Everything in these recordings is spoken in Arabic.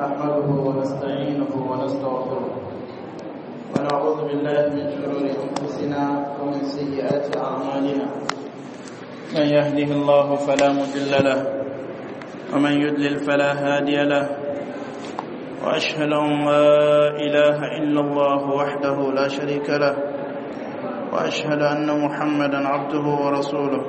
نحمده ونستعينه ونستغفره ونعوذ بالله من شرور أنفسنا ومن سيئات أعمالنا من يهده الله فلا مضل له ومن يضلل فلا هادي له وأشهد أن لا إله إلا الله وحده لا شريك له وأشهد أن محمدا عبده ورسوله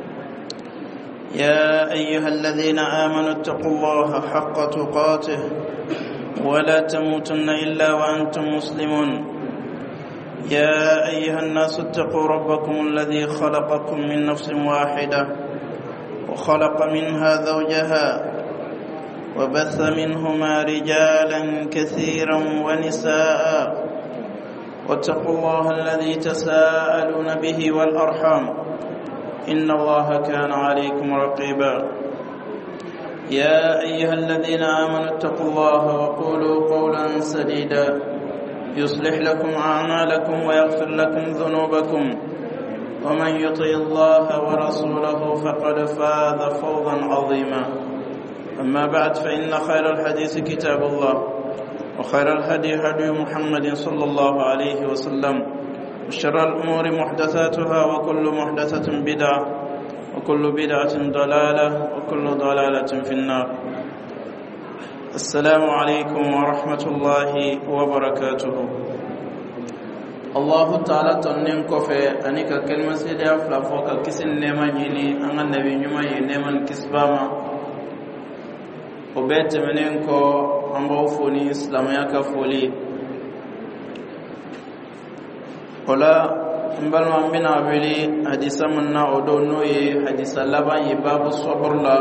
يا أيها الذين آمنوا اتقوا الله حق تقاته ولا تموتن إلا وأنتم مسلمون يا أيها الناس اتقوا ربكم الذي خلقكم من نفس واحدة وخلق منها زوجها وبث منهما رجالا كثيرا ونساء واتقوا الله الذي تساءلون به والأرحام إن الله كان عليكم رقيبا يا أيها الذين آمنوا اتقوا الله وقولوا قولا سديدا يصلح لكم أعمالكم ويغفر لكم ذنوبكم ومن يطع الله ورسوله فقد فاز فوزا عظيما أما بعد فإن خير الحديث كتاب الله وخير الهدي هدي محمد صلى الله عليه وسلم وشر الأمور محدثاتها وكل محدثة بدعة وكل بدعة ضلالة وكل ضلالة في النار. السلام عليكم ورحمة الله وبركاته. الله تعالى تنين كفي أنك كلمة سيدة فلافوك كسن نيمان يني أن النبي نما ينمان كسباما وبيت منينكو أمبوفوني إسلاميك فولي ولا مبالما منا بلي حديثا منا ودونوي حديثا لبان يباب الصبر لا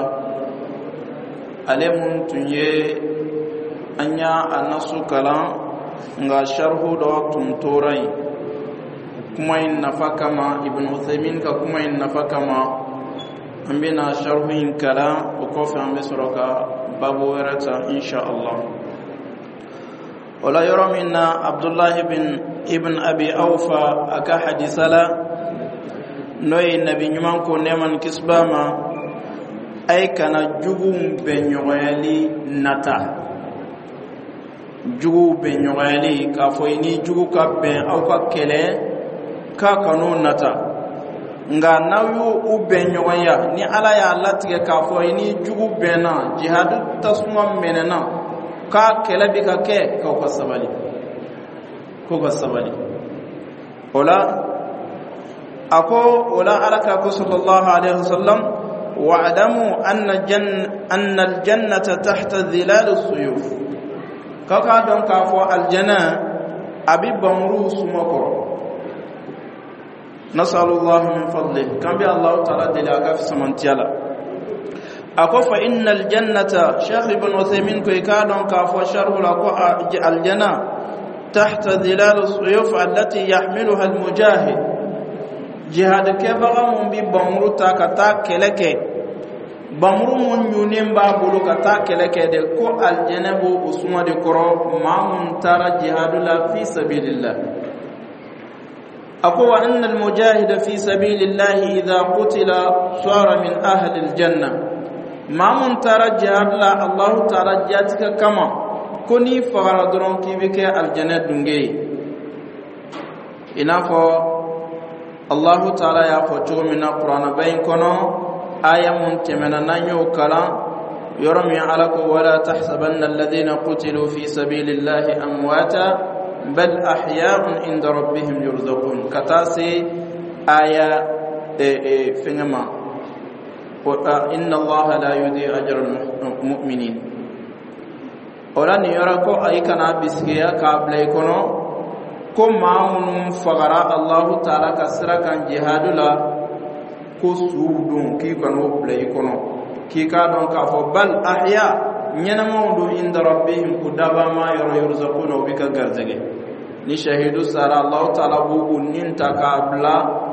علم تنيه أنيا النسو كلام nga sharhu do tumtorai kuma in nafakama ibn Uthaymin ka kuma in nafakama ambina sharhu in kala o kofi ambe soroka babu werata insha Allah. ولا يرى منا عبد الله ابن أبي أوفى أكا حديثلا نوي النبي نمان كو نمان كسباما أي كان جوغم بن يغيالي نتا جوغ بن يغيالي كافويني جوغ كبن أو ككلي كاكنو نتا nga nayu uben yoya ni ala ya latike kafoyini jugu bena jihad tasuma menena ka kela bi ka ke ka ko sabali ola ako ola alaka ko sallallahu alaihi wasallam wa'lamu anna aljannata tahta dhilal as-suyuf ka don ka fo aljanna abi bamru sumako nasallallahu min fadlihi kan bi allah ta'ala dilaka fi samantiyala أقف إن الجنة شيخ ابن عثيمين كي كادون كافو شرح لكو الجنة تحت ظلال السيوف التي يحملها المجاهد جهاد كبغم ببمرو تاكتا كلك بمرو من يونين بابلو كتا كلك دي كو الجنة بو اسمه دي كرو ما منتر جهاد لا في سبيل الله أقوى أن المجاهد في سبيل الله إذا قتل صار من أهل الجنة ما من ترجع الله تعالى جاتك كما كوني فغردرون كيبك الجنة دنجي إنافو الله تعالى يأخذ من القرآن بين كنو آية منتمنا نيو كلا يرمي عليكم ولا تحسبن الذين قتلوا في سبيل الله أمواتا بل أحياء عند ربهم يرزقون كتاسي آية فينما إن الله لا يضيع أجر المؤمنين ولن يراكو أي كان بسكيا قبل يكونوا كما من فقراء الله تعالى كسر كان جهاد لا كسودون كي كانوا بلا يكونوا كي كانوا كافو بل أحياء ينمون عند ربهم كدابا ما يرزقون وبك غرزغي ni shahidu sara Allah ta'ala bu unin takabla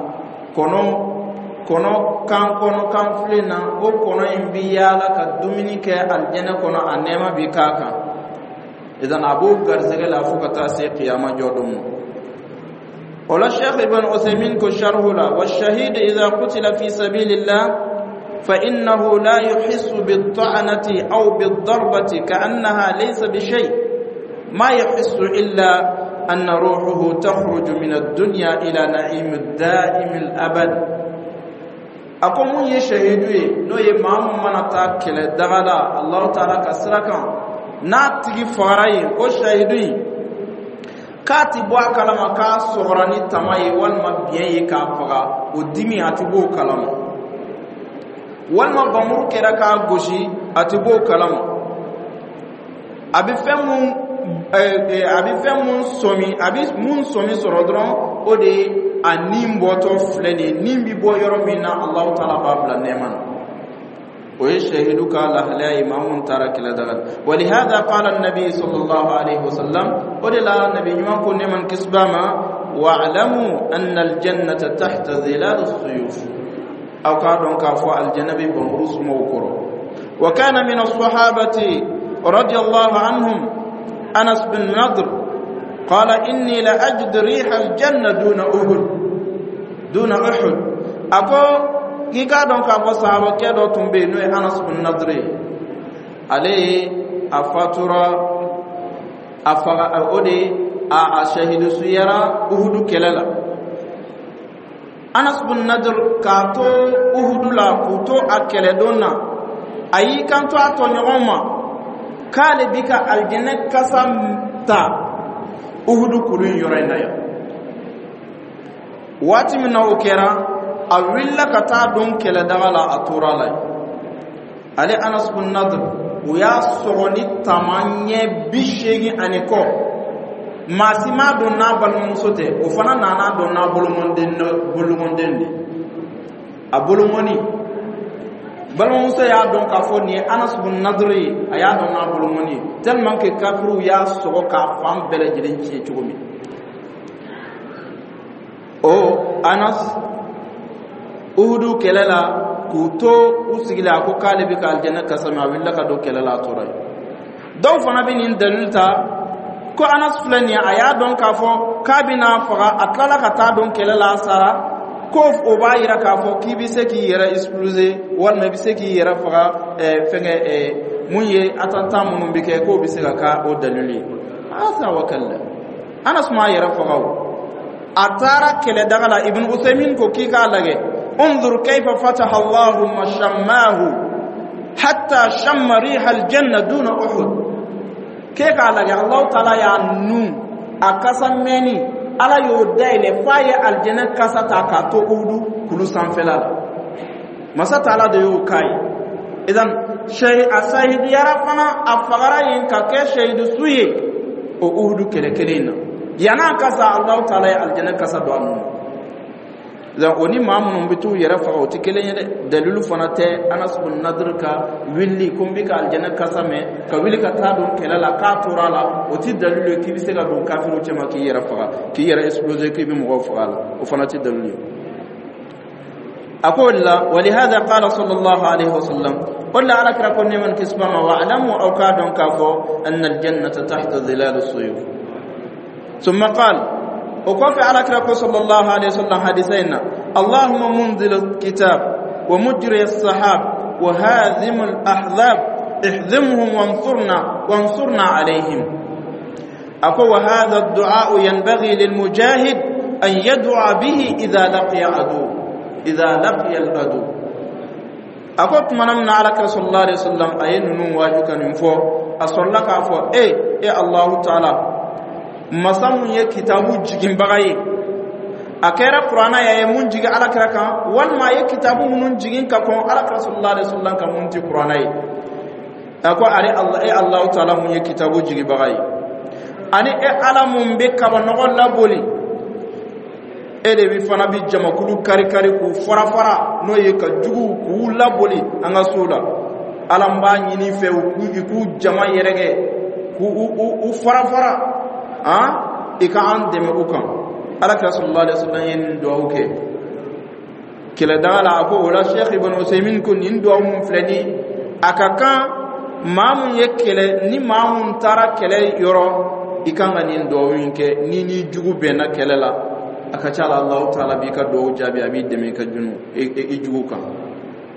kono kan flina o kono imbiyala ka dumini ke aljana kono anema bi kaka idan abu garzege la fuka ta sai qiyama jodum wala shaykh ibn Uthaymin ko sharhula wa shahid idha qutila fi sabilillah فإنه لا يحس بالطعنة أو بالضربة كأنها ليس بشيء ما يحس إلا أن روحه تخرج من الدنيا إلى نعيم الدائم الأبد أقوم يشهدوا نو يمام مناتا كلا دغلا الله تعالى كسركم ناتي فراي او شهدوا كاتبوا كلام كا صغراني تماي والما بيان كافغا وديمي اتبو كلام والما بامور كرا كا غوشي اتبو كلام abi fem mun somi sorodron ode anim boto fleni nimbi bo yoro mina Allah taala babla neman ويشهدك لهلا إمام ترك لدغل ولهذا قال النبي صلى الله عليه وسلم قل لا النبي يمكن من كسبما واعلموا أن الجنة تحت ظلال السيوف أو قالوا كافوا الجنة بمروس موكر وكان من الصحابة رضي الله عنهم أنس بن نضر قال إني لأجد ريح الجنة دون أحد أقول kika don ka bo sahaba ke do tumbe no Anas bin Nadri ale afatura afaga ode a shahidu suyara uhudu kelala Anas bin Nadr ka to uhudu la kuto akele donna ayi kan to ato nyoma kale bika aljanna kasamta uhudu kulun yorena ya wati min okera awilla kata don kele dagala aturala ale Anas bin Nadr uya sogoni tamanye bishegi aniko masima don na balmonsote o fana nana don na bolmondendi abolmoni balmonso ya don ka foni Anas bin Nadr aya don na bolmoni tellement que kafiru ya sogo ka fam bele jidin ci cigomi o Anas uhudu kelela kuto usigila ko kale bi ka aljanna kasama willa ka do kelela toray don fana bin dalilta ko Anas fulani aya don ka fo kabina faga atlala ka ta don kelela sara ko o bayira ka fo ki bi se ki yera exploser wal me bi se ki yera faga fenge munye atanta munum bi ke ko bi se ka o dalili asa wakalla Anas ma yera faga atara kele dagala ibn Usaymin ko ki ka lage انظر كيف فتح الله شماه حتى شم ريح الجنة دون أحد كيف قال الله تعالى يا نو أكسمني على يودين فاي الجنة كستا كاتو أودو كل سنفلا ما ستعالى ديو كاي إذن شيء أسايد يرفنا أفغرا ينكا كي شيء سوي أو أودو كده ينا كسا الله تعالى الجنة كسا دوانو la oni mamun bitu yara fa oti kelen dalilu fanate Anas bin Nadr ka willi kumbi ka aljanna kasame ka willi ka ta don kelala ka turala oti dalilu ki bi se ga don kafiru chema ki yara fa ki yara exploser ki bi mo fa o fanate dalilu aqul la walihada qala sallallahu alayhi wasallam qul ala krakun man kisbama wa alamu aw ka don kafo anna aljannata tahta dhilal as-suyuf thumma qala وقف على كركو صلى الله عليه وسلم حديثنا اللهم منزل الكتاب ومجري السحاب وهازم الأحزاب احزمهم وانصرنا عليهم أقول وهذا الدعاء ينبغي للمجاهد أن يدعى به إذا لقي العدو أقول من على كركو صلى الله عليه وسلم أين نواجهك ننفو أصل لك أفو إيه الله تعالى masamun ye kitabu jigin bagaye akera qur'ana ya mun jigi ala kraka wal ma ye kitabu mun jigin ka ko ala sallallahu alaihi wasallam ka mun ti qur'ana ye ako ari Allah ta'ala mun ye kitabu jigi bagaye ani ala mun be ka ba no la boli de bi fana bi jamakulu kari ku fara no ye ka jugu ku la boli anga sula ala mba nyini fe ku jama yerege ku fara ika an deme ukan alaka sallallahu alaihi wasallam yin du'a ke kila dala ko wala Sheikh Ibn Usaymin kun yin du'a mun flani akaka mamun yekele ni mamun tara kele yoro ikanga nin du'a yin ke ni jugu bena kelela aka chala Allah taala bi ka du'a jabi abi deme ka junu e jugu kan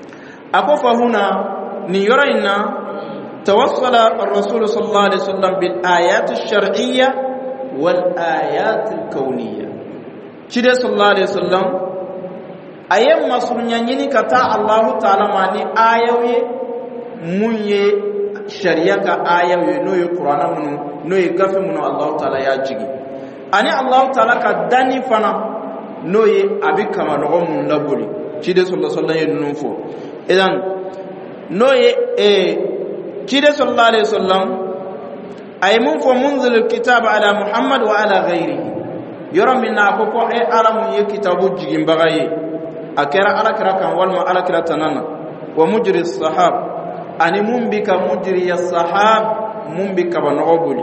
ako fa huna ni yorayna tawassala ar-rasul sallallahu alaihi wasallam bil ayat ash-shar'iyya wal ayat al-kawniyya chide sallallahu alaihi wasallam ayam masunya nyini kata Allah ta'ala mani ayawi munye sharia ka ayawi no yo qur'ana munu no yo gafe munu Allah ta'ala ya jigi ani Allah ta'ala ka dani fana no ye abikama no mun labuli chide sallallahu alaihi wasallam fo idan no ye chide sallallahu alaihi wasallam ay mun fo munzil alkitab ala muhammad wa ala ghayrihi yoro minna ko ko e alamu ye kitabu jigin bagaye akera alakira kan walma alakira tanana wa mujri as-sahab ani mumbika mujri as-sahab mumbika banogoli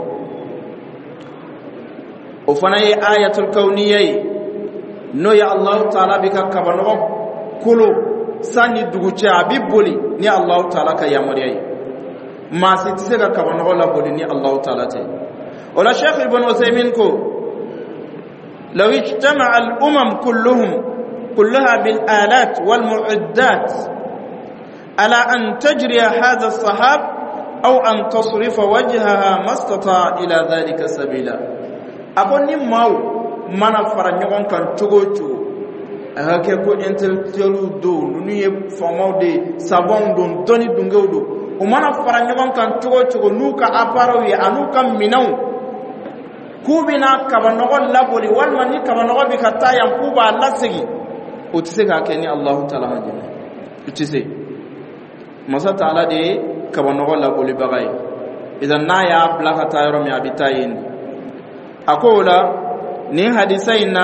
o fana ye ayatul kawniyyi no ya Allah ta'ala bika kabanogo kulo sani duguche abiboli ni Allah ta'ala ka yamariyi ma sitise ka kabanogo la boli ni Allah ta'ala te wala Sheikh Ibn Uthaymeen ko law ijtama'a al-umam كلها بالآلات والمعدات على أن تجري هذا الصحاب أو أن تصرف وجهها ما استطاع إلى ذلك سبيلا أقول نمو من فرنيون كان تغوتو هكذا انتلتلو دو نوني فمو دي سابون دون دوني دونغو دو ومن فرنيون كان تغوتو نوكا أباروي أنوكا منو كوبنا كبانوغو لابولي والماني كبانوغو بكتا ينكوبا لسيغي utiseka keni Allah ta'ala majina utise masa ta'ala de kabanogo la boli bagay idan na ya blaka tayro mi abitayin akola ni hadisaina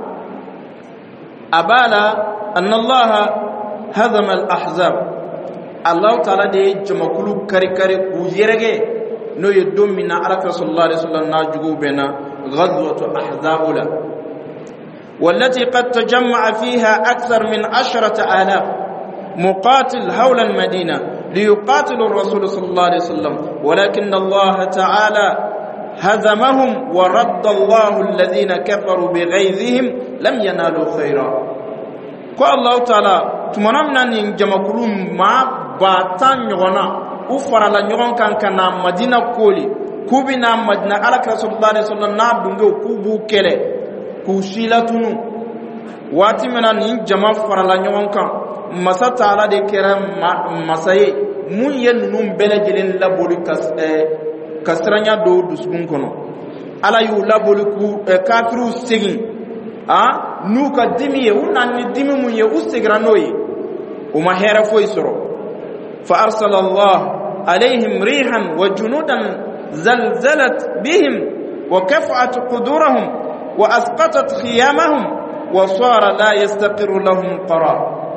abala anna Allah hazama al-ahzab Allah ta'ala de jamakulu kari ku yerege no yedum min ala sallallahu alaihi wasallam na jugu bena ghazwatu ahzabula والتي قد تجمع فيها أكثر من 10,000 مقاتل حول المدينة ليقاتلوا الرسول صلى الله عليه وسلم ولكن الله تعالى هزمهم ورد الله الذين كفروا بغيظهم لم ينالوا خيرا قال الله تعالى تمنمنا نجمع كلهم ما باتان يغنى أفر على نيغن كان مدينة كولي كوبنا مدينة على رسول الله صلى الله عليه وسلم كوبو كله kusilatunu wati mena ni jama farala ɲɔgɔn kan masa taala de kɛra masaye mun ye ninnu bɛɛ lajɛlen laboli ka siranya do dusukun kɔnɔ ala y'u laboli ku kafiriw segin n'u ka dimi ye u na ni dimi mun ye u segira n'o ye u ma hɛrɛ foyi sɔrɔ fa arsala Allah alayhim rihan wa junudan zalzalat bihim wa kafa'at qudurahum وأسقطت خيامهم وصار لا يستقر لهم قرار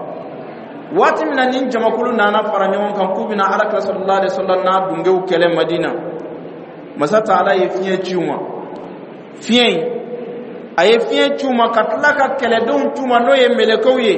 واتمنا نينجا مكلنا نفر نيون كان كوبنا على رسول الله صلى الله عليه وسلم دونغو كلام مدينة مسات على يفيه تشوما فيه أي فيه تشوما كتلاك كلدون تشوما نوي ملكوي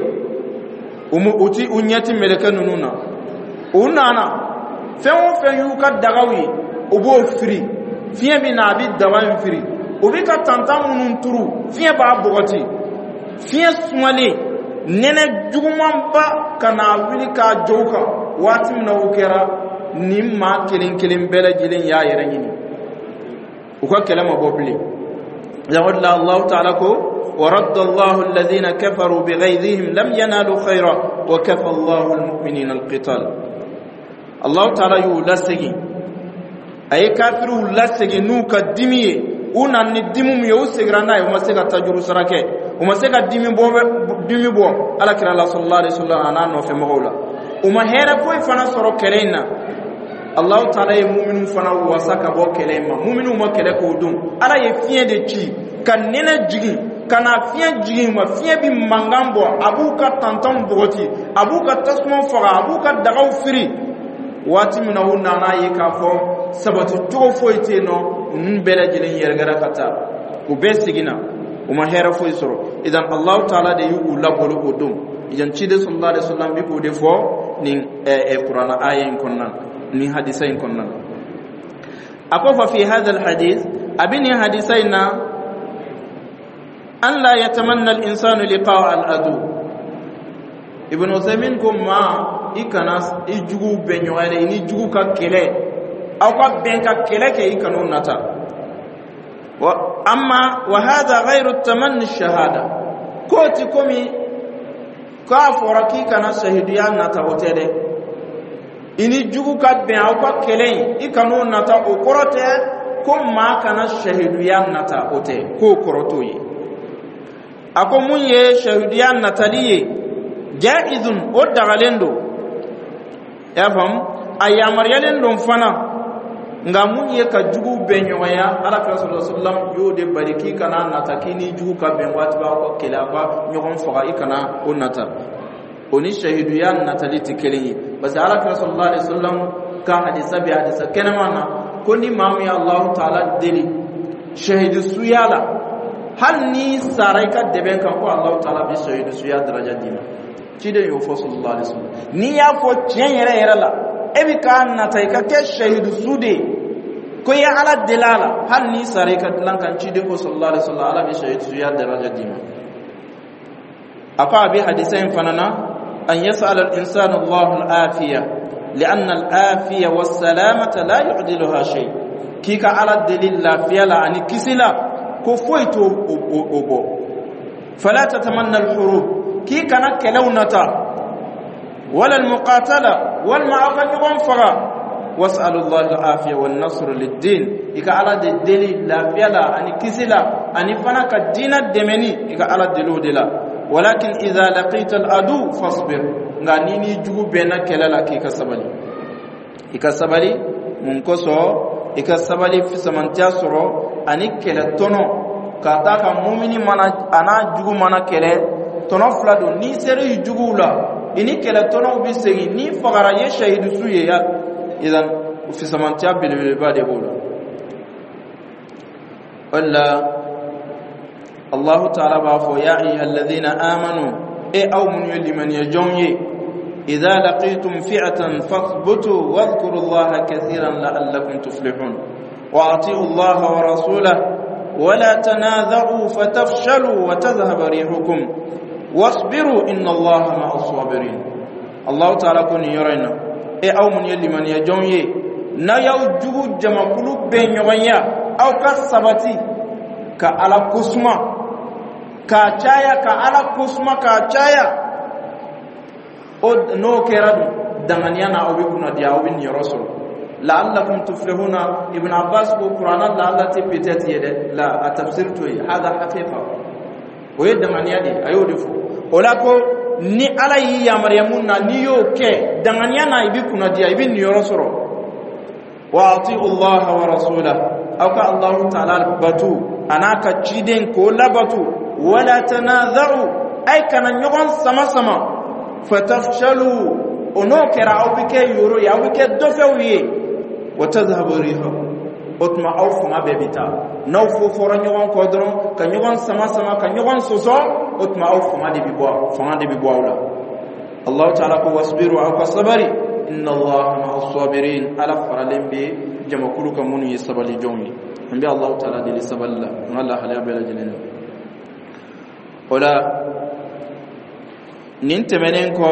أتي أنيتي ملكا نونا أنانا فين يوكا دغوي أبو فري فيه بنا عبيد دوام فري ubika tantam munun turu fiye ba bogoti fiye sumale nene juguman ba kana wili ka joka wati mina ukera nimma kelin bela jilin ya yere nyini uka kelama bobli ya walla Allah ta'ala ko ورد الله الذين كفروا بغيظهم لم ينالوا خيرا وكفى الله المؤمنين القتال الله تعالى يولسغي اي كافرو لسغي نوكا ديمي una ni dimu mu yusigrana yo masega tajuru sarake o masega dimi bo ala kira Allah sallallahu alaihi wasallam ana no fe mogola o ma hera ko fana soro kelena Allah ta'ala ye mu'minu fana wasaka bo kelema mu'minu mo kele ko dum ala ye fie de ci kan nena jigi kana fie jigi ma fie bi mangambo abuka tantam bogoti abuka tasmo fara abuka dagaw firi wati mina wunna na yi ka fo sabatu to foite no bela jilin yergara kata ku besigina uma hera foy soro idan Allah ta'ala de yu labolu odum idan cide sallallahu alaihi wasallam bi ko de fo ni qur'ana ayin konnan ni hadisain konnan akofa fi hadha alhadith abini hadisaina an la yatamanna al-insanu liqa'a al-adu ibn Uthaymeen kuma ikana ijugu benyoale ini jugu ka kele aw ka ben ka kele ke ikano nata wa hadha ghayru tamanni ash-shahada koti komi ka foraki kana shahidiya nata hotede ini jugu ka ben aw ka kele ikano nata o korote ko ma kana shahidiya nata hote ko korotoyi ako munye shahidiya nataliye jaizun o dagalendo ya fam ayyamar yalendo fana nga munye ka jugu benyoya ala sallallahu alaihi wasallam yode bariki kana natakini jugu ka ben wati ba ko kela ba nyogon faga ikana onata oni shahidu ya natali tikeli bas ala sallallahu alaihi wasallam ka hadisa bi hadisa kenamana koni mami Allah taala deli shahidu suyala hal ni saraika deben kan ko Allah taala bi shahidu suya daraja dina cide yo fo sallallahu alaihi wasallam ni ya fo cien yere la ebi ka natai ka ke shahidu sude ko ya ala dilala hal ni saraika lan kan cide ko sallallahu alaihi wasallam ala bi shahidu suya daraja dina afa bi hadisain fanana أن يسأل الإنسان الله الآفية لأن الآفية والسلامة لا يعدلها شيء كيك على الدليل لا فيلا أني كسلا كفويت أبو فلا تتمنى الحروب كيك نكلونتا ولا المقاتلة والمعافة والفرا واسأل الله العافية والنصر للدين كيك على الدليل لا فيلا أني كسلا أني فنك الدين الدمني كيك على الدليل دلا ولكن إذا لقيت العدو فاصبر nganini jugu bena kelala ikasabali munkoso ikasabali fisamantia soro ani kele tono kata ka mu'mini mana ana jugu mana kele tono flado ni sere jugu la ini kele tono bisegi ni fagara ye shahidu suye ya idan fisamantia bilbil bade bola walla الله تعالى بافو يا أيها الذين آمنوا أو من يلمن يجوني إذا لقيتم فئة فاثبتوا واذكروا الله كثيرا لعلكم تفلحون وأطيعوا الله ورسوله ولا تنازعوا فتفشلوا وتذهب ريحكم واصبروا إن الله مع الصابرين الله تعالى كن يرينا أو من يلمن يجوني نا يوجو جمع قلوب بين يغنيا أو كالسبتي كألا كسما ka caya ka ala kusma ka caya od no keradu danganyana obi kuna dia obi ni rasul la'allakum tuflihuna ibn abbas ko qur'ana la allati pitati yede la atafsir to hada haqiqa o yedanganya di ayodi fu ola ko ni ala yi ya maryamun na ni yo ke danganyana ibi kuna dia ibi ni rasul wa ati'u allah wa rasulahu aka allah ta'ala batu anaka ciden ko labatu ولا تنازعوا أي كان يغن سما سما فتفشلوا ونوكر أو بكي يورو أو بكي دفعوية وتذهب ريحه أطمع أو فما بيبتا نوفو فورا يغن قدرون كان يغن سما سما كان يغن سوسو أطمع أو فما دي بيبوا الله تعالى واصبروا أو كصبري إن الله مع الصابرين ألا فرلين بي جمع كلك مني يسبالي جوني أنبي الله تعالى دي لسبال الله الله حليا بلا جنين ola nin temenen ko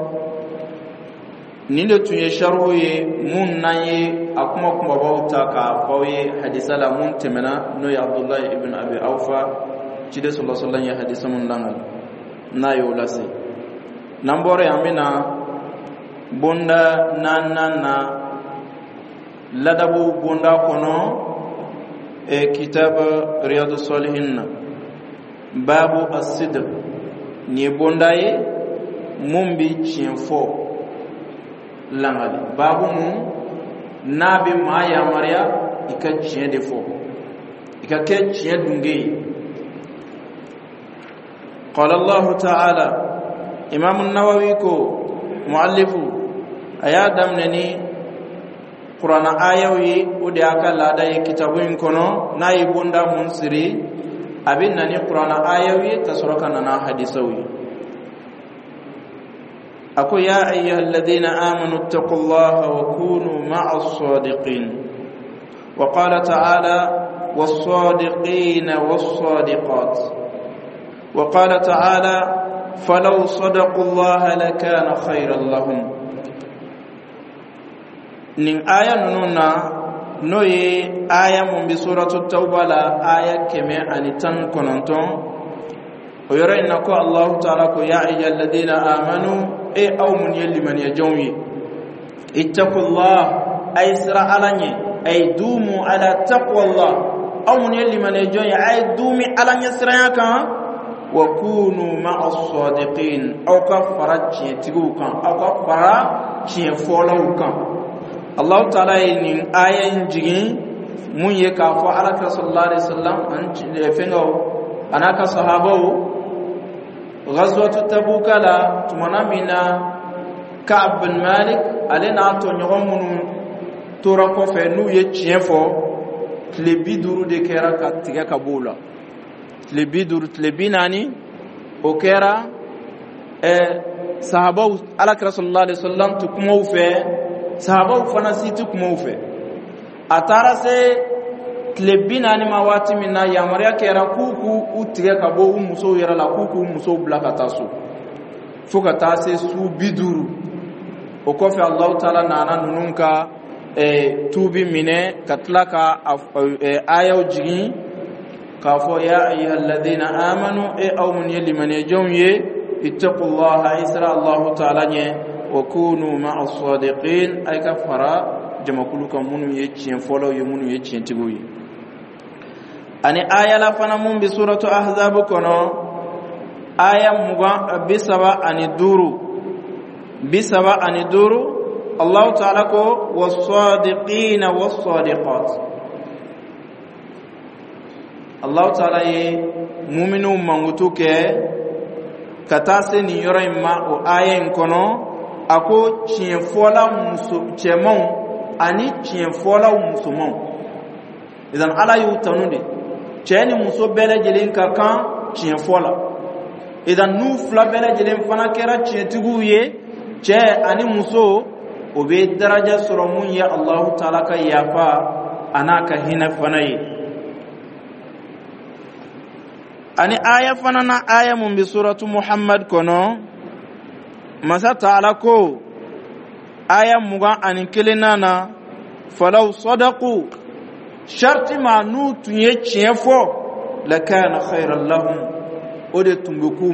nin de tunye sharhu ye mun naye akuma kuma bauta ka fawe hadisa la mun temena no ya abdullah ibn abi awfa cide sallallahu alaihi wasallam ya hadisa mun dangal na yo lase nambore amina bonda nanana ladabu bonda kono e kitab riyadus salihin babu as-sidq ni bondaye mumbi chienfo langali babu mu nabi maya maria ika chien defo ika ke chien dungi qala allah ta'ala imam an-nawawi ko muallifu ayadam nani qur'ana ayawi udi aka lada ye kitabun kono nayi bonda mun siri abin nani qur'ana ayawi tasroka nana hadisawi ako ya ayyuhalladhina amanu taqullaha wa kunu ma'as sadiqin wa qala ta'ala was-sadiqina was-sadiqat wa qala ta'ala falaw sadaqullaha lakana khayran lahum nin aya nununa no ye aya mun bi suratu tauba la aya keme ani tan kononton o yoro inna ko Allah ta'ala ko ya ayyuhal ladina amanu aw mun yalli man yajwi ittaqullah ay sira alanye ay dumu ala taqwallah aw mun yalli man yajwi ay dumi alanye sira kan wa kunu ma'as sadiqin aw kafara tiigukan aw kafara folawkan Allah ta'ala yin ayan jigin mun ye ka fo alaka sallallahu alaihi wasallam an fengo anaka sahabau ghazwat tabuk la tumana mina Ka'b bin Malik alena to nyogon mun tora ko fe nu ye tiefo tlebiduru de kera ka tiga kabula tlebinani o kera sahabau alaka sallallahu alaihi wasallam to kuma fe sahabau fana situ kuma fe atara se tlebina ni mawati minna ya mariya kera kuku utige kabo umuso yera la kuku umuso blaka tasu fuka tase su biduru o kofi Allah taala nana nununka tubi mine katlaka ayaw jigi kafo ya ayyuhalladhina amanu aw mun yaliman yajumye ittaqullaha isra Allah taala nye wa kunu ma'as sadiqin ay kafara jamakuluka munu yecien folo yo munu yecien tiguyi ani aya la fana mun bi suratu ahzab kono aya muga bisaba ani duru Allah ta'ala ko was-sadiqina was-sadiqat Allah ta'ala ye mu'minu mangutuke katase ni yoro ma o aya kono ako chien fola musu chemon ani chien fola musumon idan ala yu tanude cheni muso bele jelen ka kan chien fola idan nu fla bele jelen fana kera chien tiguye che ani muso obe daraja soromun ya Allah ta'ala ka yafa anaka hina fanayi ani aya fana na aya mun bi suratu Muhammad kono masa ta'ala ko aya muga ani kelenana falau sadaqu sharti ma nu tunye chiefo la kana khairan lahum ode tumbuku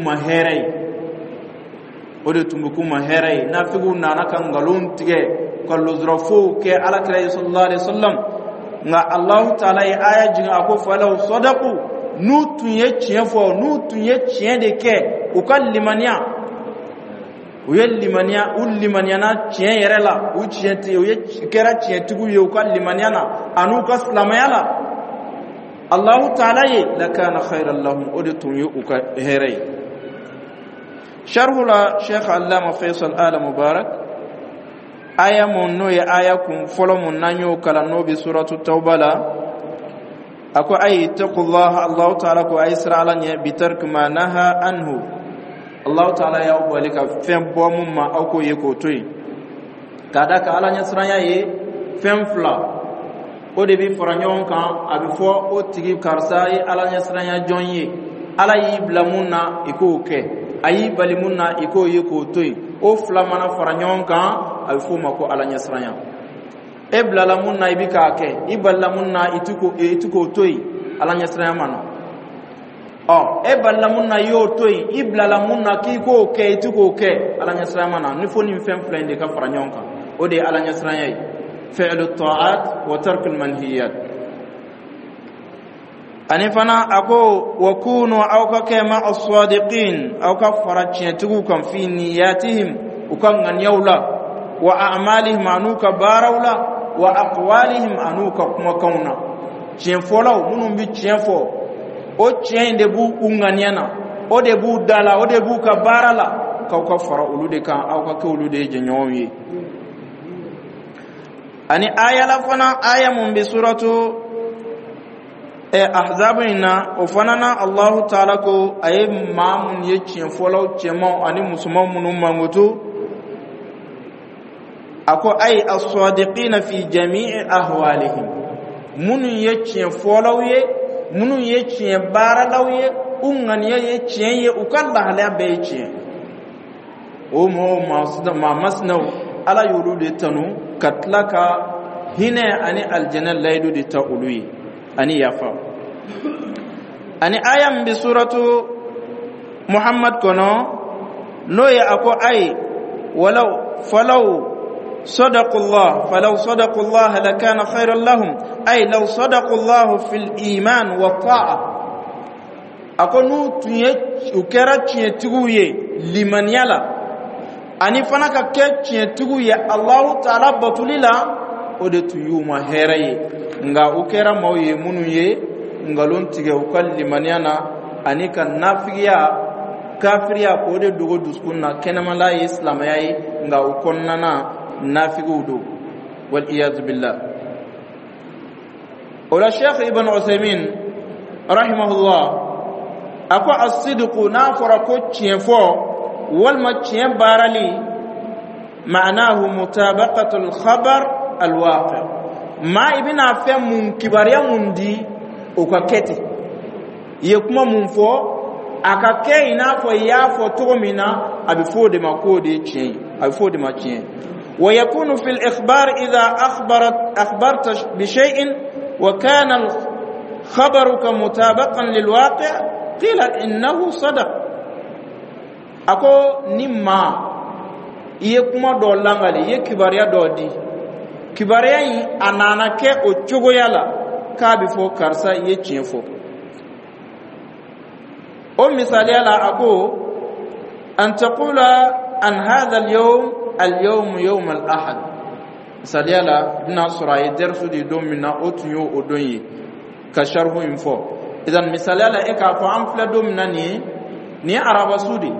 maherai na figu nana kan galon tige kallo zrafo ke ala kira sallallahu alaihi wasallam nga Allah ta'ala ya aya jin ako falau sadaqu nu tunye chiefo nu tunye chiende ke ukallimania uyellimania ullimania na chien yerela u chienti uye kera chientigu ye ukallimania na anuka slamayala Allah ta'ala ye la kana khairan lahum udtum yuka herai sharhu la Sheikh Allama Faisal Ala Mubarak aya monno ya aya kun folo mun nanyo kala no bi suratu tauba la ako ay taqullaha Allah ta'ala ko aysra ala nya bitark ma naha anhu Allah ta'ala ya ubalika fem bomu ma auko yeko toy kada ka ala nya sranya ye fem fla o de bi foranyon kan abi fo o tigi karsa ye ala nya sranya jonye ala yi blamuna iko ke ayi balimunna iko yeko toy o fla mana foranyon kan abi fo mako ala nya sranya e blalamunna ibika ke ibalamunna ituko toy ala nya sranya mana e balamunna yo toy iblalamunna kiko ke ituko ke ala nya sranya mana ni fo ni fem flende ka foranyon kan o de ala nya sranya yi فعل الطاعات وترك المنهيات أنفنا أكو وكونوا أو كما الصادقين أو كفرت تجوكم في نياتهم وكان يولا وأعمالهم أنوك بارولا وأقوالهم أنوك مكونا تشنفولو منهم بتشنفو أو تشين دبو أنغانيانا أو دبو دالا أو دبو كبارلا كو كفر أولودك أو كولودي جنيومي ani aya la fana aya mun bi suratu ahzabina o fana na Allah ta'ala ko ay mamun yecin folo cemo ani musulman munun mangutu ako ay as-sadiqina fi jami'i ahwalihim munun yecin folo ye munun yecin baralawe ungan yecin ye ukalla hala beycin o mo masna ala yulu de tanu katlaka hine ani aljanna laydu di ta'ului ani yafa ani ayam bi suratu Muhammad kono no ya ako ay falau صدقوا الله فلو صدقوا الله لكان خيرا لهم أي لو صدقوا الله في الإيمان والطاعة أكونو تيكرا تيتغوية لمن يلا أني فنك تيتغوية الله تعالى بطولي ودتو يوم هيري nga ukera mauye munuye ngalon tige ukal limaniana anika nafiya kafiriya ko de dugo duskunna kenama la islam yayi nga ukonnana nafiqudu wal iyad billah wala shaykh ibn usaymin rahimahullah ako as-sidqu nafara ko tiefo wal ma tien barali ma'nahu mutabaqatu al-khabar al-waqi' ma ibn afam mun kibariya mundi o ka kete ye kuma mun fo aka ke ina fo ya fo to mina abi fo de makode tien abi fo de ma tien ويكون في الإخبار إذا أخبرت بشيء وكان خبرك مطابقا للواقع قيل إنه صدق أكو نما يكما دولانغالي يكباريا دودي كباريا أنانا كي أتشوغو يالا كابي فو كارسا يتشين فو مثالي يالا أكو أن تقول عن هذا اليوم يوم الأحد ساليالا ابن سراي درس دي دومنا اوتيو اودوني كشرح انفو اذا مثاليالا اكا فو امفلا دومنا ني عرب سودي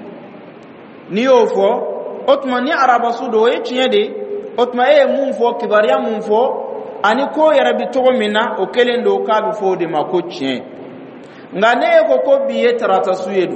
نيوفو اوتما ني عرب سودو يتيدي اوتما مونفو كباريا مونفو ani ko yarabi to mina o kelendo ka bi fo de makochien ngane ko biye trata suyedu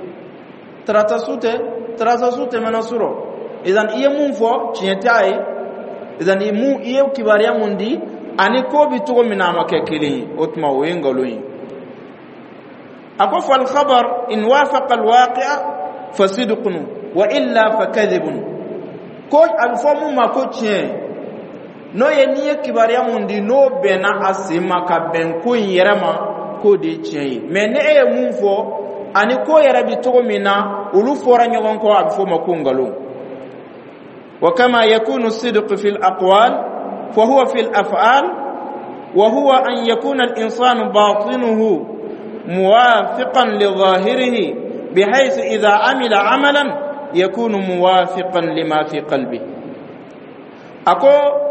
trata sute menasuro idan iye mun fo tientai idan imu iye kibariya mundi ani ko bi to mina makekeli otma wengaloyi akofa al khabar in wafaqa al waqi' fasidqun wa illa fakadhibun ko al fomu makotien no ye niye kibariya mundi no bena asima ka ben ko yerama ko de tien mais ne e mun fo ani ko yarabi to mina ulu fora nyogon ko ab fo makungalo وكما يكون الصدق في الأقوال فهو في الأفعال وهو أن يكون الإنسان باطنه موافقا لظاهره بحيث إذا عمل عملا يكون موافقا لما في قلبه أكو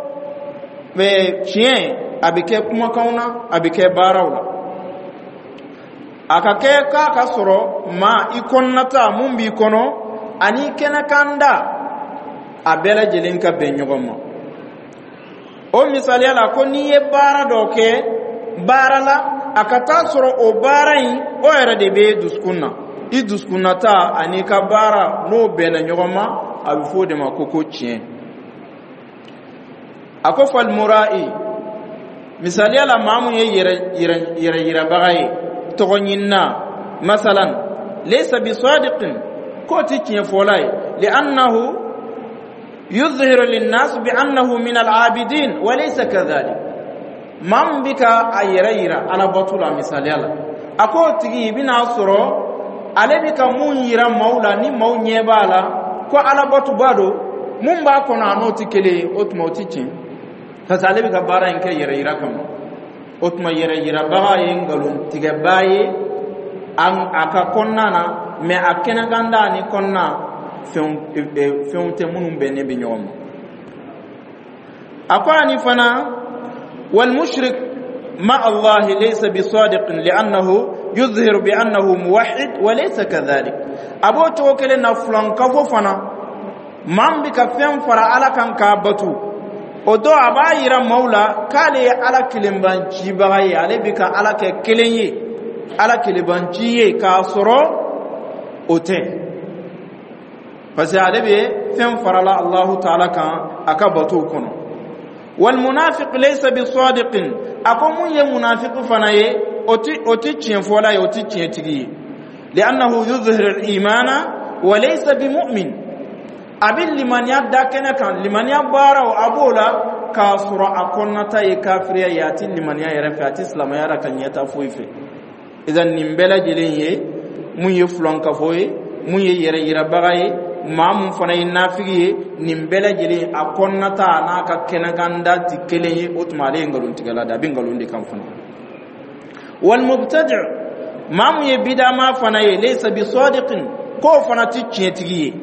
بشيء أبكي كما كونا أبكي بارولا أكاكي كاكسرو ما يكون نتا ممبي كونو أني كنا كاندا abela jelenka benyogoma o misali ala ko niye bara doke bara la akata soro o bara yi o era de be duskunna I duskunna ta anika bara no bela nyogoma abifo de makoko chien akofa al murai misali ala mamu ye yira bagaye to gonyinna masalan laysa bisadiqin ko ti chien folay li annahu يظهر للناس بأنه من العابدين وليس كذلك من بك أيريرا على بطولة مثال يلا أكو تجي بنا سرو على بك مونيرا مولا ني مونيه بالا كو على بطو بادو من باكو نانو تكلي أتمو تيجين فسالي بك بارا إنك يريرا كما أتمو يريرا بغا ينغلون تجباي أن أكا كنانا مي أكنا غانداني كنا فيونت منهم بين بنيوم أقاني فنا والمشرك مع الله ليس بصادق لأنه يظهر بأنه موحد وليس كذلك أبو توكل نفلان كفو فنا من بك فين فرا على كان كابتو ودو أبايرا مولا كالي على كلمبان جيبغاي علي بك على كليني على كلمبان جيه كاسرو أوتين فسألبي فين فرلا الله تعالى كان أكبتوكم والمنافق ليس بصادق أقوم يمنافق فناي أتي تشين فولا أتي تشين تجي لأنه يظهر الإيمان وليس بمؤمن abin limaniya da kana kan limaniya bara wa abola ka sura akonna ta yi kafiriya yati limaniya ya rafi ati islam ya rakan ya ta foife idan nimbela jilin ye mun ye fulon ka foye mun ye yere yira bagaye mamun fana yi nafigi nimbela jilin akonna ta na ka kenaganda tikele ye otmale ngalun tigala da bin ngalun de kan fana wal mubtadi' mamun ye bidama fana ye laysa bi sadiqin ko fana tiye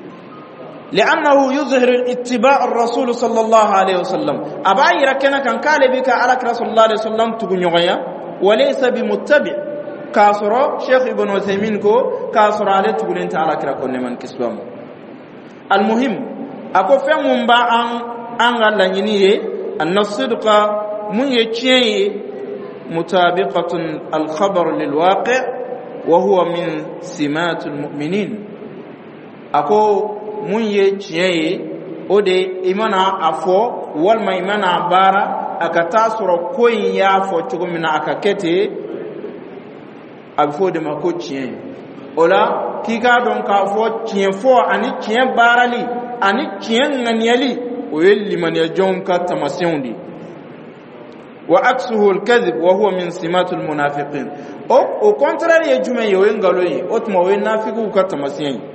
لأنه يظهر الاتباع الرسول صلى الله عليه وسلم أبعي ركنا كان قال بك على رسول الله عليه وسلم تغنيغيا وليس بمتبع كاسر شيخ ابن عثيمين كو كاسر عليه تقول انت على كركون من كسبام المهم أكو فهم با أن غلانيني أن الصدق من يتشي مطابقة الخبر للواقع وهو من سمات المؤمنين أكو mun ye tiɲɛ ye o de i mana a fɔ walima i mana a baara a ka taa sɔrɔ ko in y'a fɔ cogo min na a ka kɛ ten a bɛ fɔ o de ma ko tiɲɛ o la k'i k'a dɔn k'a fɔ tiɲɛ fɔ ani tiɲɛ baarali ani tiɲɛ ŋaniyali o ye limaniyajɔnw ka taamasiyɛnw de wa aksuhu al-kadhib wa huwa min simatul munafiqin o contraire ye jumɛn ye o ye nkalon ye o tuma o ye nafigiw ka taamasiyɛn ye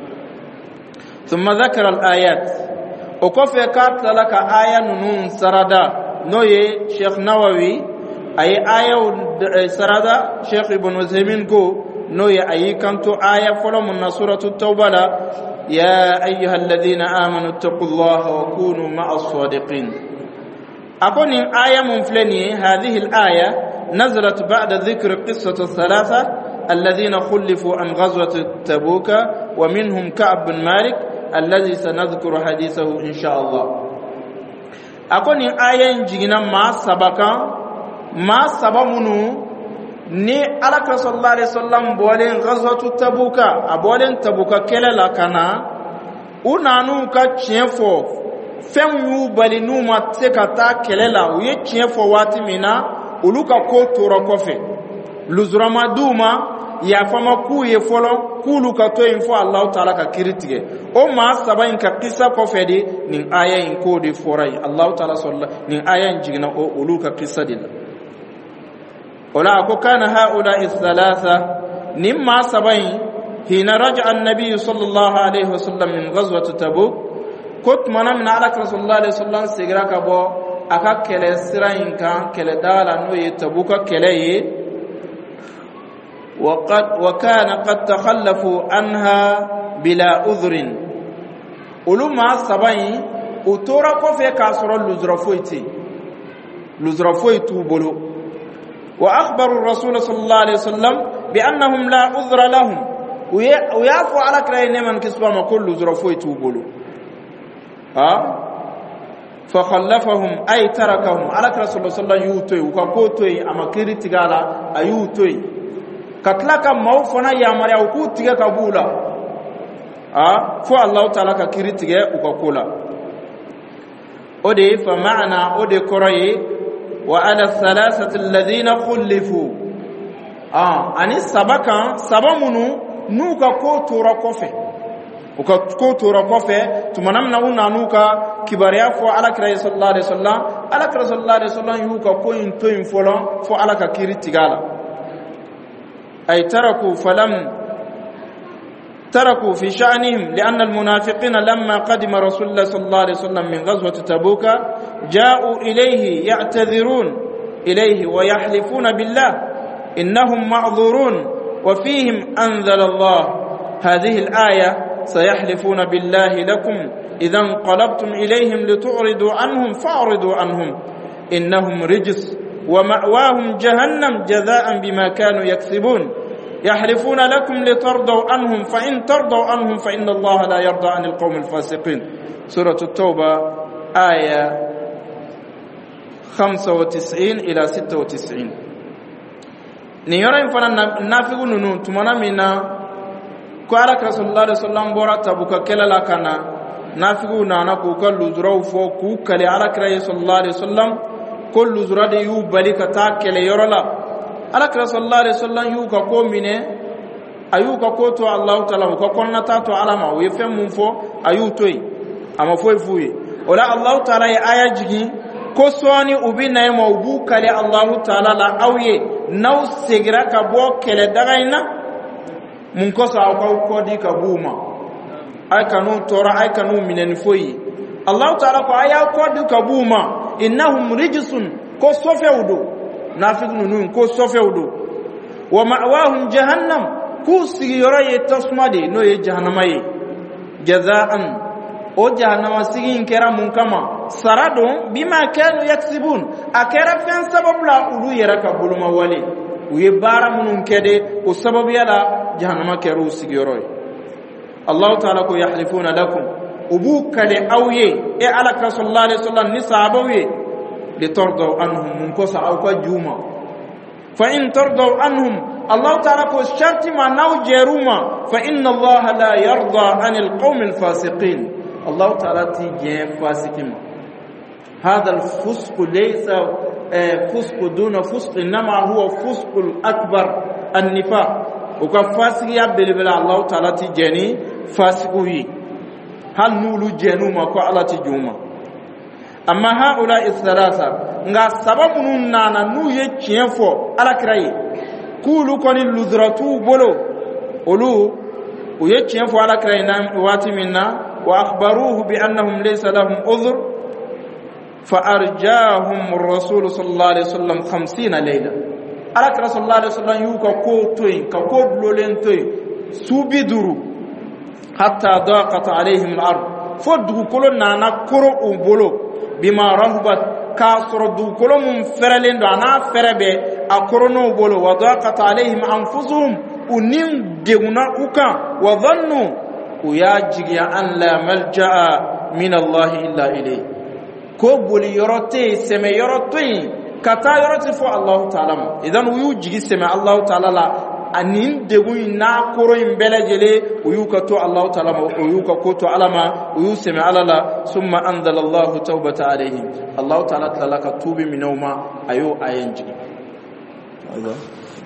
ثم ذكر الآيات وكفي كارت لك آية نون سردا نوي شيخ نووي أي آية سردا شيخ ابن عثيمين كو نوي أي كنتو آية فلو من سورة التوبة يا أيها الذين آمنوا اتقوا الله وكونوا مع الصادقين أكون آية منفلني هذه الآية نزلت بعد ذكر قصة الثلاثة الذين خلفوا عن غزوة تبوك ومنهم كعب بن مالك الذي سنذكر حديثه إن شاء الله أكون آية جينا ما سبمنو ni alaka sallallahu alaihi wasallam bolen ghazwatu tabuka abolen tabuka kelela kana unanu ka tiefo fem yu balinu ma tekata kelela uye tiefo wati mina uluka ko toro kofe luzurama duma ya fama ku ye folo kulu ka to info Allah taala ka kiritige o ma saba in ka kissa kofe di nin aya in ko di forai Allah taala sallallahu nin aya in jigna o uluka kissa dilla ولا كان هؤلاء الثلاثة نما سبعين حين رجع النبي صلى الله عليه وسلم من غزوة تبوك كنت من على رسول الله عليه وسلم سيغرا كبو أكا كلا سرين كان كلا دالا نوي تبوك كلا وكان قد تخلفوا عنها بلا أذر ولما سبعين وتورا كوفي كاسر لزرفويتي بلو وأخبر الرسول صلى الله عليه وسلم بأنهم لا عذر لهم ويعفو على كراين من كسبهم كل زرفوا يتوبوا فخلفهم أي تركهم على رسول الله صلى الله عليه وسلم وكاكوتوي أما كيرتي قال أيوتوي كتلك موفنا يا مريا وكوتي كابولا فو الله تعالى كيرتي وكاكولا أودي فمعنى أودي كراي وعلى الثلاثة الذين خلفوا أني سبكا سبمنو نوكا كوتو ركوفي وكا كوتو ركوفي تمنمنا ونا نوكا كباريا فو على كري صلى الله عليه وسلم على كري صلى الله عليه وسلم يوكا كوين توين فولان فو على كيري تيغالا أي تركوا في شأنهم لأن المنافقين لما قدم رسول الله صلى الله عليه وسلم من غزوة تبوك جاءوا إليه يعتذرون إليه ويحلفون بالله إنهم معذورون وفيهم أنزل الله هذه الآية سيحلفون بالله لكم إذا انقلبتم إليهم لتعرضوا عنهم فاعرضوا عنهم إنهم رجس ومأواهم جهنم جزاء بما كانوا يكسبون يحلفون لكم لترضوا عنهم فإن ترضوا عنهم فإن الله لا يرضى عن القوم الفاسقين سورة التوبة آية 95 إلى 96 نيرين فانا نافقون نون تمانا منا قالك رسول الله صلى الله عليه وسلم تبوك كلا لكنا نافقون نانا كوكا لزراو فو كوكا لعلك رسول الله عليه وسلم كل لزرا دي يوبالي كتاك كلا يرلا على رسول الله صلى الله عليه وسلم يوكا كومينه ayu ka ko to Allah ta'ala ko konna ta to alama we fem mun fo ayu toy ama foy fuye wala Allah ta'ala ya aya jigi ko soni ubina mo bu kale Allah ta'ala la awye naw segira ka bo kele dagaina mun ko sa ko di ka buma ay kanu tora ay kanu minen foyi Allah ta'ala ko aya ko di ka buma innahum rijsun ko sofewdo nafiqun nun ko sofewdo wa ma'wahum jahannam ku sigiyoro ye tasmade no ye jahannama ye jazaan o jahannama sigin kera mun kama sarado bima kanu yaksibun akera fen sababla ulu yera ka buluma wale uye bara munun kede o sababu yala jahannama keru sigiyoro ye Allah ta'ala ko yahlifuna lakum ubu kale awye e alaka sallallahu alaihi wasallam ni sahabawe litardaw anhum mun ko sa aw ka juma fa in tardaw anhum Allah ta'ala ko sharti ma naw jeruma fa inna Allah la yarda anil qawmil fasiqin Allah ta'ala ti je fasiqin هذا الفسق ليس فسق دون فسق انما هو فسق الاكبر النفاق وكفاسق يبدل بلا الله تعالى تي جني فاسقوي هل نولو جنوما كو الله تي جوما اما هؤلاء الثلاثه nga sababu nana nu ye tienfo ala krayi kulu koni luzratu bolo olu o ye tienfo ala krayi na wati minna wa akhbaruhu bi annahum laysa lahum udhr fa arjahum ar-rasul sallallahu alayhi wasallam 50 layla ala kra sallallahu alayhi wasallam yuko ko toy ka ko blolen toy subiduru hatta daqat alayhim al-ard fodu kolon nana koro o bolo bima rahubat kasro du kolom ferelendo ana ferebe akorono bolo wadaqat alaihim anfusuhum unim deuna uka wa dhannu uyajigi an la malja'a min Allah illa ilay ko boli yorote seme yorote kata yorote fo Allah ta'ala idan uyujigi seme Allah ta'ala la anin degun na koro imbele jele uyuka to Allah ta'ala uyuka ko to alama uyuseme alala summa anzala Allah tawbata alaihim Allah ta'ala talaka tubi minawma ayo ayanji aiwa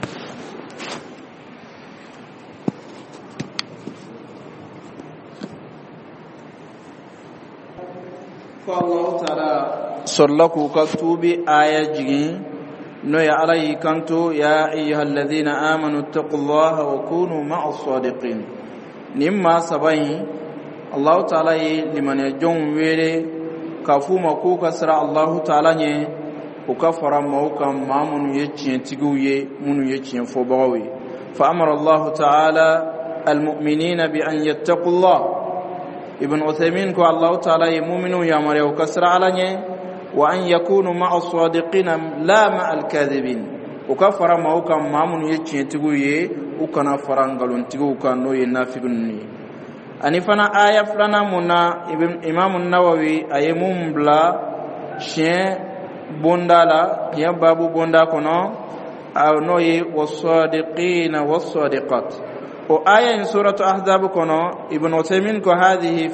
fa Allah ta'ala sallaku ka tubi ayaji no ya alai kanto ya ayyuhal ladhina amanu taqullaha wa kunu ma'as sadiqin nimma sabai Allah ta'ala liman yajon wele kafuma ko kasra Allah ta'ala nye ko kafara mauka mamun yecin tiguye munu yecin fobawi fa amara Allah ta'ala almu'minina bi an yattaqullah ibn Uthaymin ko Allah ta'ala mu'minu ya mare ko kasra alanye وأن يكونوا مع الصادقين لا مع الكاذبين وكفر ما هو كان مامون يجي تقولي وكان فرانغلون تقول كان نو ينافقني أني فنا آية فلنا منا إمام النووي أيمم بلا شين بوندالا يا بابو بوندا كنو أو نوي والصادقين والصادقات وآية سورة أحزاب كنو ابن عثيمين هذه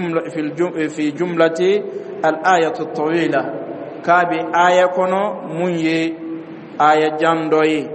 في جملة الآية الطويلة كابي آية كنو مني آية جاندوي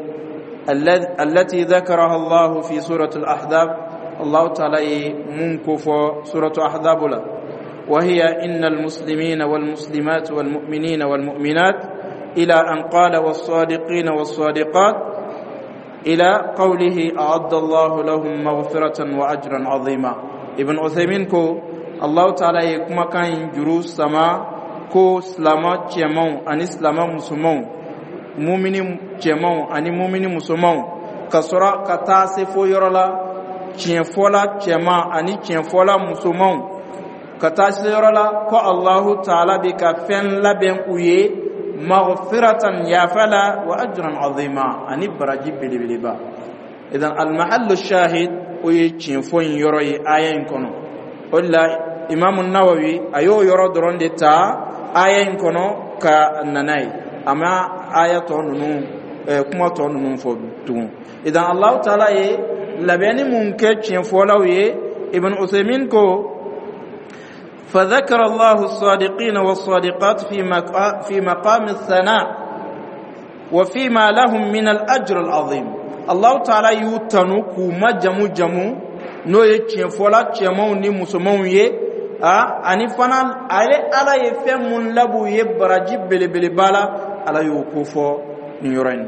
التي ذكرها الله في سورة الأحزاب الله تعالى منكف سورة أحزاب له وهي إن المسلمين والمسلمات والمؤمنين والمؤمنات إلى أن قال والصادقين والصادقات إلى قوله أعد الله لهم مغفرة وأجرا عظيما ابن عثيمين كو الله تعالى يكما كان جروس سما كو سلاما تيمون أني سلاما مسلمون مؤمن تيمون أني مؤمن مسلمون كسرا كتاسفو يرلا تيمفولا تيما أني تيمفولا مسلمون كتاسفو يرلا كو الله تعالى بك فين لبن أويه مغفرة يافلا وأجرا عظيما أني براجي بلبلبا إذن المحل الشاهد ويتشنفون يروي آيين كنو ولا إمام النووي أيو يرو درون دتا آيين كنو كنناي أما آية تونو كما تونو فوتون إذن الله تعالى لبني ممكن تشنفولاوي ابن عثيمين كو فذكر الله الصادقين والصادقات في مقام الثناء وفيما لهم من الأجر العظيم Allah ta'ala yutanu kuma jamu no ye tienfola tiemon ni musomon ye ani fana ale ala ye fem mun labu ye baraji belebele bala ala yo kofo ni yorain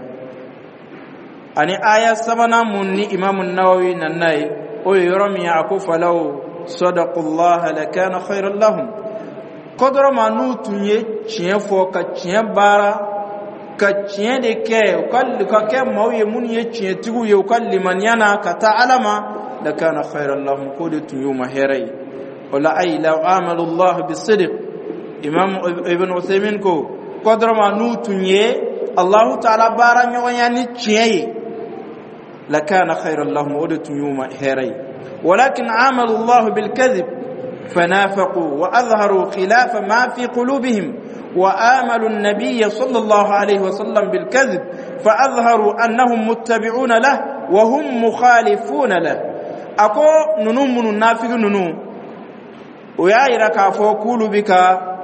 ani aya sabana mun ni imam an-nawawi nanai o yorami akufa law sadaqallahu lakana khayran lahum qadra manu tunye tienfo ka tien bara ka tien de ke ka ke mawye mun ye tien tigu ye kalli man yana ka ta'alama lakana khayran lahum qudtu yawma hiray wala ay law amalu Allah bisidq imam ibn Uthaymin ko qadra manu tunye Allah ta'ala bara nyani tien lakana khayran lahum qudtu yawma hiray walakin amalu Allah bil kadhib فنافقوا وأظهروا خلاف ما في قلوبهم وآملوا النبي صلى الله عليه وسلم بالكذب فأظهروا أنهم متبعون له وهم مخالفون له أكو ننو من النافق ننو ويا إركا فوقولوا بك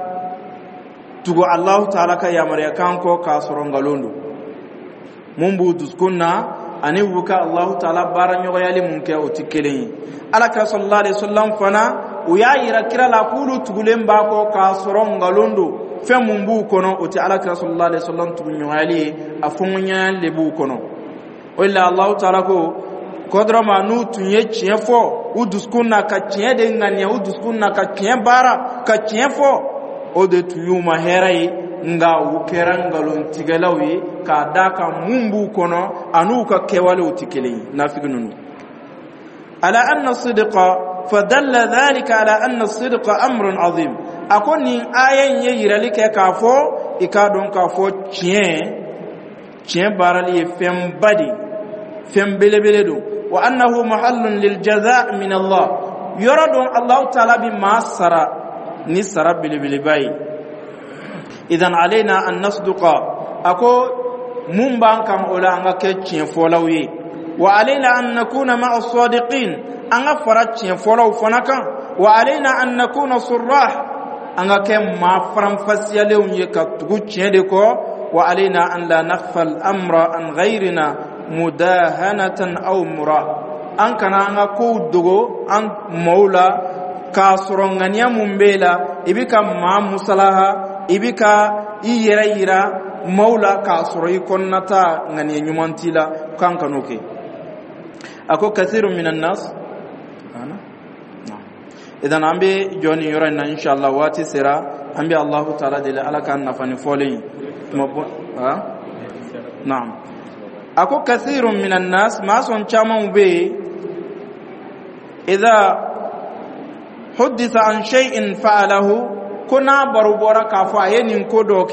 تقول الله تعالى يا مريكانكو كاسرونغالوندو منبو دسكونا أنيبوك الله تعالى بارا نيغيالي منكي أتكلين ألك صلى الله عليه وسلم فنا uya ira kira la kulu tugulen bako ka soronga londo fe mumbu kono oti ala kira sallallahu alaihi wasallam tugunyo ali afunya lebu kono wala allah taala ko kodra manu tunye chiefo uduskunna ka chiede ngania uduskunna ka chiembara ka chiefo ode tuyuma herai nga ukeranga lon tigalawi ka daka mumbu kono anuka kewale utikeli nafigununu ala anna sidqa فدل ذلك على أن الصدق أمر عظيم أكوني آية يجرى لك كافو إكادون كافو تشين بارالي فم بدي فم بلبلدو وأنه محل للجزاء من الله يردون الله تعالى بما سرى نسرى بلبلباي إذن علينا أن نصدق أكو منبان كم أولا أنك تشين فولوي وعلينا أن نكون مع الصادقين anga faratien folo fanaka wa alaina an nakuna surrah anga kem ma faram fasiyale unye ka tugu tiende ko wa alaina an la nakhfa al amra an ghayrina mudahanatan aw mura an kana anga ko dogo an maula ka sorongania mumbela ibika ma musalaha ibika iyira maula ka soroy konnata ngani nyumantila kankanoke ako kathirun minan nas إذن أمبي جوني يرينا إن شاء الله واتي سرا أمبي الله تعالى دل على كان نفني فولي نعم أكو كثير من الناس ما سنشامون به إذا حدث عن شيء فعله كنا بربورا كفاين كودوك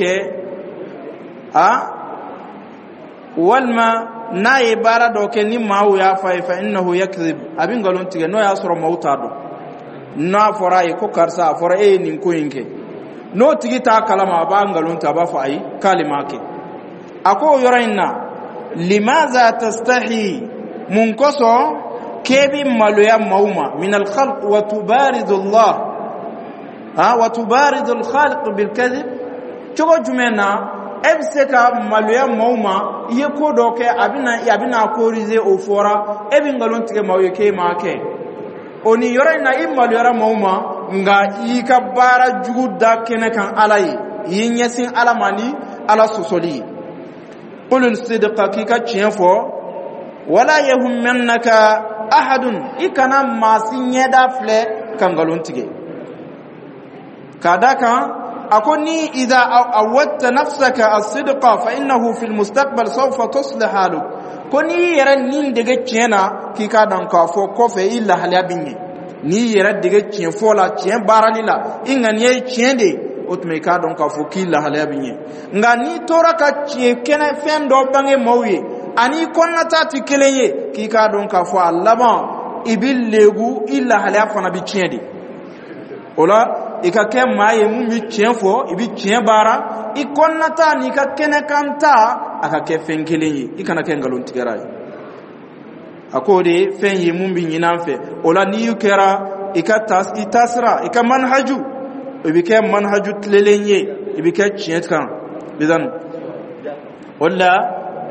والما ناي بارا دوك نما هو يافاي فإنه يكذب أبين قالون تيجي نو ياسر موتادو na forai ko karsa fora nin ko yinke no tigita kalama ba ngalunta ba fa ai kalima ke ako yoraina limaza tastahi munkoso kebi maluya mauma min al khalq wa tubariz Allah wa tubariz al khaliq bil kadhib chogo jumena ebseka maluya mauma yeko doke abina ko rize o fora ebi ngaluntige mawye ke make oni yoraina immalu yara mauma nga yika bara juguda kene kan alai yinyasin alamani ala susoli qulul sidqa kika chienfo wala yahummannaka ahadun ikana masinyeda fle kangalontige kadaka akoni idha awadta nafsaka as-sidqa fa innahu fil mustaqbal sawfa tuslih haluk koni yaran nin daga cena kika dan ka fo kofe illa halabinye ni yaran daga cen fola cen baranila ingan ye cende otme ka dan ka fo killa halabinye nga ni toraka cen kena fendo bange mawye ani konnata tikeleye kika dan ka fo allama ibil legu illa halafana bi cende ola ikake maye mumi chenfo ibi chenbara ikonnata ni ka kene kanta aka ke fenkelenyi ikana ke ngalon tigaray akode fenyi mumbi nyinanfe ola ni yukera ikatas itasra ika manhaju ibike manhaju tlelenye ibike chenkan bidan wala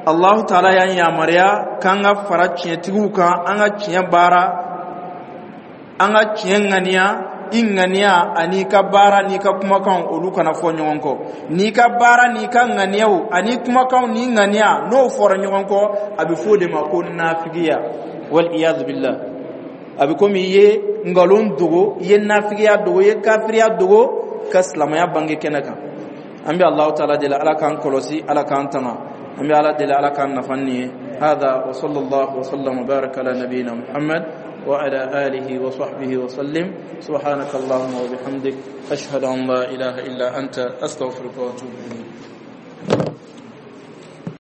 Allah ta'ala ya mariya kan ga faracin tiguka an ga ciyan bara an ga ciyan ganiya in ganiya ani ka bara ni ka kuma kan olu kana fo ɲɔgɔn kɔ ni ka bara ni ka ganiyaw ani kuma kan ni ganiya n'o fɔra ɲɔgɔn kɔ a bɛ fɔ de ma ko nafigiya wal iyad billah a bɛ komi i ye ngalon dogo i ye nafigiya dogo i ye kafiriya dogo ka silamɛya bange kɛnɛ kan an bɛ Allah ta'ala deli ala k'an kɔlɔsi ala k'an tanga an bɛ ala deli ala k'an nafa ni ye hada wa sallallahu wa sallam wa baraka ala nabiyina Muhammad وعلى آله وصحبه وسلم سبحانك اللهم وبحمدك أشهد أن لا إله إلا أنت أستغفرك وأتوب إليك